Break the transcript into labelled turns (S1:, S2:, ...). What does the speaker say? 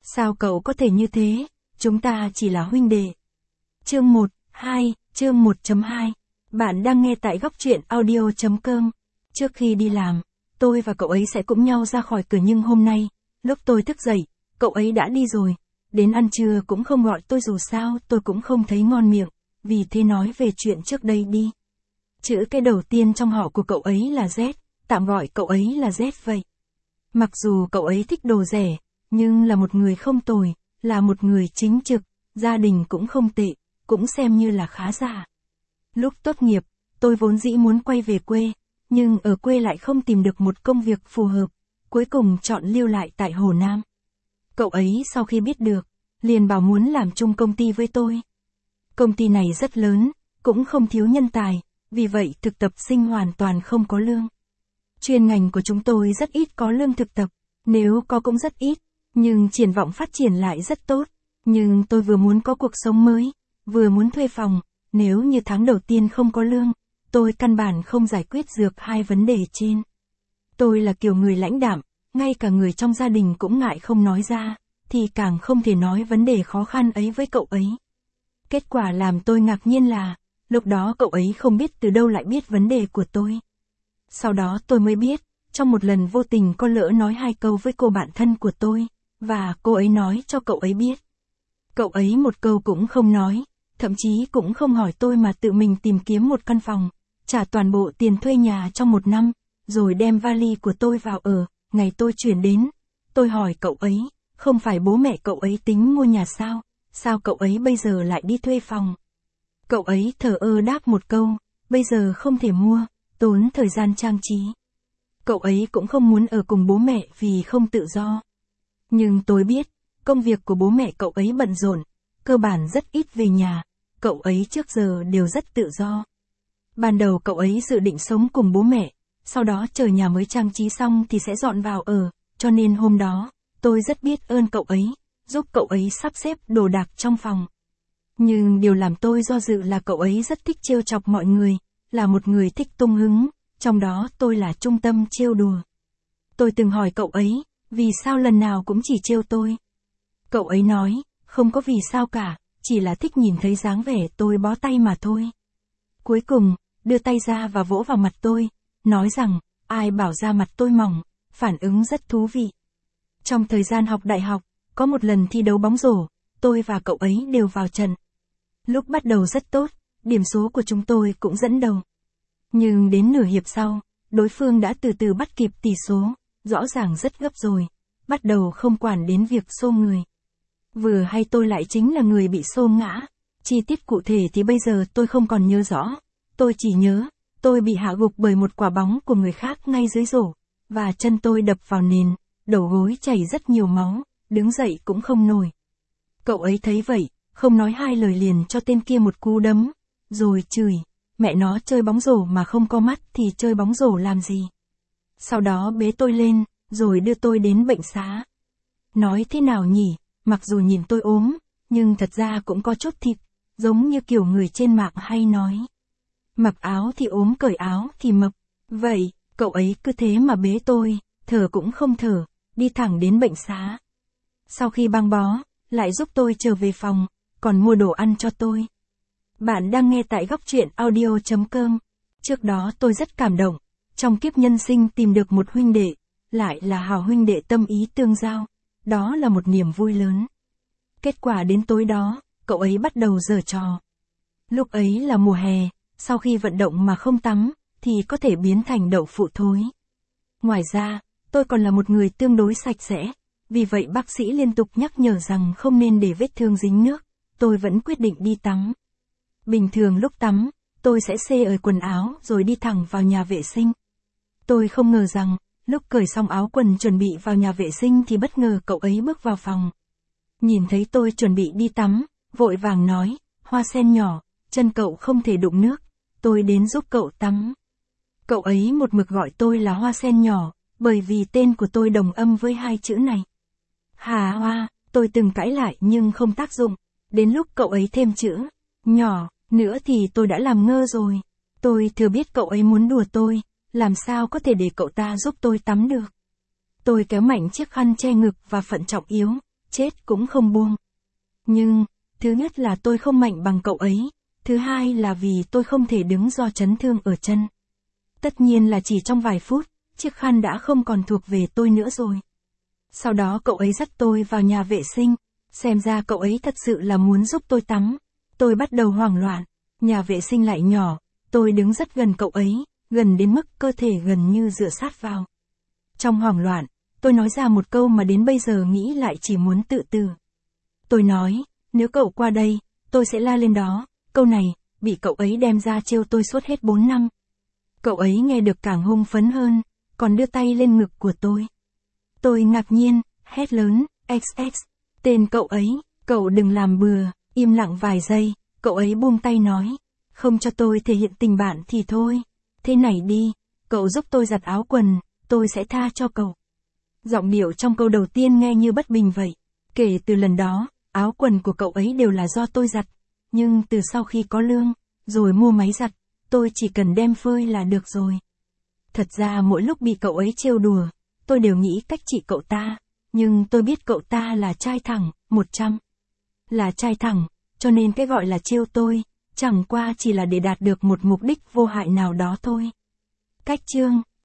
S1: Sao cậu có thể như thế, chúng ta chỉ là huynh đệ. Chương 1, 2, chương 1.2. Bạn đang nghe tại góc truyện audio.com. Trước khi đi làm, tôi và cậu ấy sẽ cùng nhau ra khỏi cửa, nhưng hôm nay, lúc tôi thức dậy, cậu ấy đã đi rồi. Đến ăn trưa cũng không gọi tôi, dù sao tôi cũng không thấy ngon miệng, vì thế nói về chuyện trước đây đi. Chữ cái đầu tiên trong họ của cậu ấy là Z, tạm gọi cậu ấy là Z vậy. Mặc dù cậu ấy thích đồ rẻ, nhưng là một người không tồi, là một người chính trực, gia đình cũng không tệ, cũng xem như là khá giả. Lúc tốt nghiệp, tôi vốn dĩ muốn quay về quê, nhưng ở quê lại không tìm được một công việc phù hợp, cuối cùng chọn lưu lại tại Hồ Nam. Cậu ấy sau khi biết được, liền bảo muốn làm chung công ty với tôi. Công ty này rất lớn, cũng không thiếu nhân tài, vì vậy thực tập sinh hoàn toàn không có lương. Chuyên ngành của chúng tôi rất ít có lương thực tập, nếu có cũng rất ít, nhưng triển vọng phát triển lại rất tốt. Nhưng tôi vừa muốn có cuộc sống mới, vừa muốn thuê phòng, nếu như tháng đầu tiên không có lương, tôi căn bản không giải quyết được hai vấn đề trên. Tôi là kiểu người lãnh đạm, ngay cả người trong gia đình cũng ngại không nói ra, thì càng không thể nói vấn đề khó khăn ấy với cậu ấy. Kết quả làm tôi ngạc nhiên là, lúc đó cậu ấy không biết từ đâu lại biết vấn đề của tôi. Sau đó tôi mới biết, trong một lần vô tình có lỡ nói hai câu với cô bạn thân của tôi, và cô ấy nói cho cậu ấy biết. Cậu ấy một câu cũng không nói, thậm chí cũng không hỏi tôi mà tự mình tìm kiếm một căn phòng, trả toàn bộ tiền thuê nhà trong 1 năm, rồi đem vali của tôi vào ở. Ngày tôi chuyển đến, tôi hỏi cậu ấy, không phải bố mẹ cậu ấy tính mua nhà sao, sao cậu ấy bây giờ lại đi thuê phòng? Cậu ấy thờ ơ đáp một câu, bây giờ không thể mua, tốn thời gian trang trí. Cậu ấy cũng không muốn ở cùng bố mẹ vì không tự do. Nhưng tôi biết, công việc của bố mẹ cậu ấy bận rộn, cơ bản rất ít về nhà, cậu ấy trước giờ đều rất tự do. Ban đầu cậu ấy dự định sống cùng bố mẹ, sau đó chờ nhà mới trang trí xong thì sẽ dọn vào ở, cho nên hôm đó, tôi rất biết ơn cậu ấy, giúp cậu ấy sắp xếp đồ đạc trong phòng. Nhưng điều làm tôi do dự là cậu ấy rất thích trêu chọc mọi người, là một người thích tung hứng, trong đó tôi là trung tâm trêu đùa. Tôi từng hỏi cậu ấy, vì sao lần nào cũng chỉ trêu tôi? Cậu ấy nói, không có vì sao cả, chỉ là thích nhìn thấy dáng vẻ tôi bó tay mà thôi. Cuối cùng, đưa tay ra và vỗ vào mặt tôi, nói rằng, ai bảo da mặt tôi mỏng, phản ứng rất thú vị. Trong thời gian học đại học, có một lần thi đấu bóng rổ, tôi và cậu ấy đều vào trận. Lúc bắt đầu rất tốt, điểm số của chúng tôi cũng dẫn đầu. Nhưng đến nửa hiệp sau, đối phương đã từ từ bắt kịp tỷ số, rõ ràng rất gấp rồi, bắt đầu không quản đến việc xô người. Vừa hay tôi lại chính là người bị xô ngã, chi tiết cụ thể thì bây giờ tôi không còn nhớ rõ, tôi chỉ nhớ, tôi bị hạ gục bởi một quả bóng của người khác ngay dưới rổ, và chân tôi đập vào nền, đầu gối chảy rất nhiều máu, đứng dậy cũng không nổi. Cậu ấy thấy vậy, không nói hai lời liền cho tên kia một cú đấm, rồi chửi, mẹ nó chơi bóng rổ mà không có mắt thì chơi bóng rổ làm gì. Sau đó bế tôi lên, rồi đưa tôi đến bệnh xá. Nói thế nào nhỉ, mặc dù nhìn tôi ốm, nhưng thật ra cũng có chút thịt, giống như kiểu người trên mạng hay nói. Mặc áo thì ốm, cởi áo thì mập. Vậy, cậu ấy cứ thế mà bế tôi, thở cũng không thở, đi thẳng đến bệnh xá. Sau khi băng bó, lại giúp tôi trở về phòng, còn mua đồ ăn cho tôi. Bạn đang nghe tại góc truyện audio.com. Trước đó tôi rất cảm động, trong kiếp nhân sinh tìm được một huynh đệ, lại là hảo huynh đệ tâm ý tương giao, đó là một niềm vui lớn. Kết quả đến tối đó, cậu ấy bắt đầu giở trò. Lúc ấy là mùa hè, sau khi vận động mà không tắm, thì có thể biến thành đậu phụ thối. Ngoài ra, tôi còn là một người tương đối sạch sẽ, vì vậy bác sĩ liên tục nhắc nhở rằng không nên để vết thương dính nước, tôi vẫn quyết định đi tắm. Bình thường lúc tắm, tôi sẽ xê ở quần áo rồi đi thẳng vào nhà vệ sinh. Tôi không ngờ rằng, lúc cởi xong áo quần chuẩn bị vào nhà vệ sinh thì bất ngờ cậu ấy bước vào phòng. Nhìn thấy tôi chuẩn bị đi tắm, vội vàng nói, Hoa sen nhỏ, chân cậu không thể đụng nước, tôi đến giúp cậu tắm. Cậu ấy một mực gọi tôi là Hoa sen nhỏ, bởi vì tên của tôi đồng âm với hai chữ này. Hà Hoa, tôi từng cãi lại nhưng không tác dụng, đến lúc cậu ấy thêm chữ nhỏ nữa thì tôi đã làm ngơ rồi. Tôi thừa biết cậu ấy muốn đùa tôi, làm sao có thể để cậu ta giúp tôi tắm được. Tôi kéo mạnh chiếc khăn che ngực và phận trọng yếu, chết cũng không buông. Nhưng, thứ nhất là tôi không mạnh bằng cậu ấy, thứ hai là vì tôi không thể đứng do chấn thương ở chân. Tất nhiên là chỉ trong vài phút, chiếc khăn đã không còn thuộc về tôi nữa rồi. Sau đó cậu ấy dắt tôi vào nhà vệ sinh, xem ra cậu ấy thật sự là muốn giúp tôi tắm. Tôi bắt đầu hoảng loạn, nhà vệ sinh lại nhỏ, tôi đứng rất gần cậu ấy, gần đến mức cơ thể gần như dựa sát vào. Trong hoảng loạn, tôi nói ra một câu mà đến bây giờ nghĩ lại chỉ muốn tự tử. Tôi nói, nếu cậu qua đây, tôi sẽ la lên đó. Câu này, bị cậu ấy đem ra trêu tôi suốt hết 4 năm. Cậu ấy nghe được càng hung phấn hơn, còn đưa tay lên ngực của tôi. Tôi ngạc nhiên, hét lớn, XX, tên cậu ấy, cậu đừng làm bừa, im lặng vài giây, cậu ấy buông tay nói, không cho tôi thể hiện tình bạn thì thôi. Thế này đi, cậu giúp tôi giặt áo quần, tôi sẽ tha cho cậu. Giọng điệu trong câu đầu tiên nghe như bất bình vậy. Kể từ lần đó, áo quần của cậu ấy đều là do tôi giặt. Nhưng từ sau khi có lương, rồi mua máy giặt, tôi chỉ cần đem phơi là được rồi. Thật ra mỗi lúc bị cậu ấy trêu đùa, tôi đều nghĩ cách trị cậu ta. Nhưng tôi biết cậu ta là trai thẳng, 100. Là trai thẳng, cho nên cái gọi là trêu tôi, chẳng qua chỉ là để đạt được một mục đích vô hại nào đó thôi. Cách chương